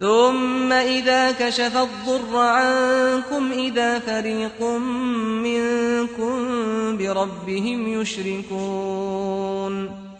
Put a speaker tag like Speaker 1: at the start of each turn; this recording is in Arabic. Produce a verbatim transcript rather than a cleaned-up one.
Speaker 1: ثم إذا كشف الضر عنكم إذا فريق منكم بربهم يشركون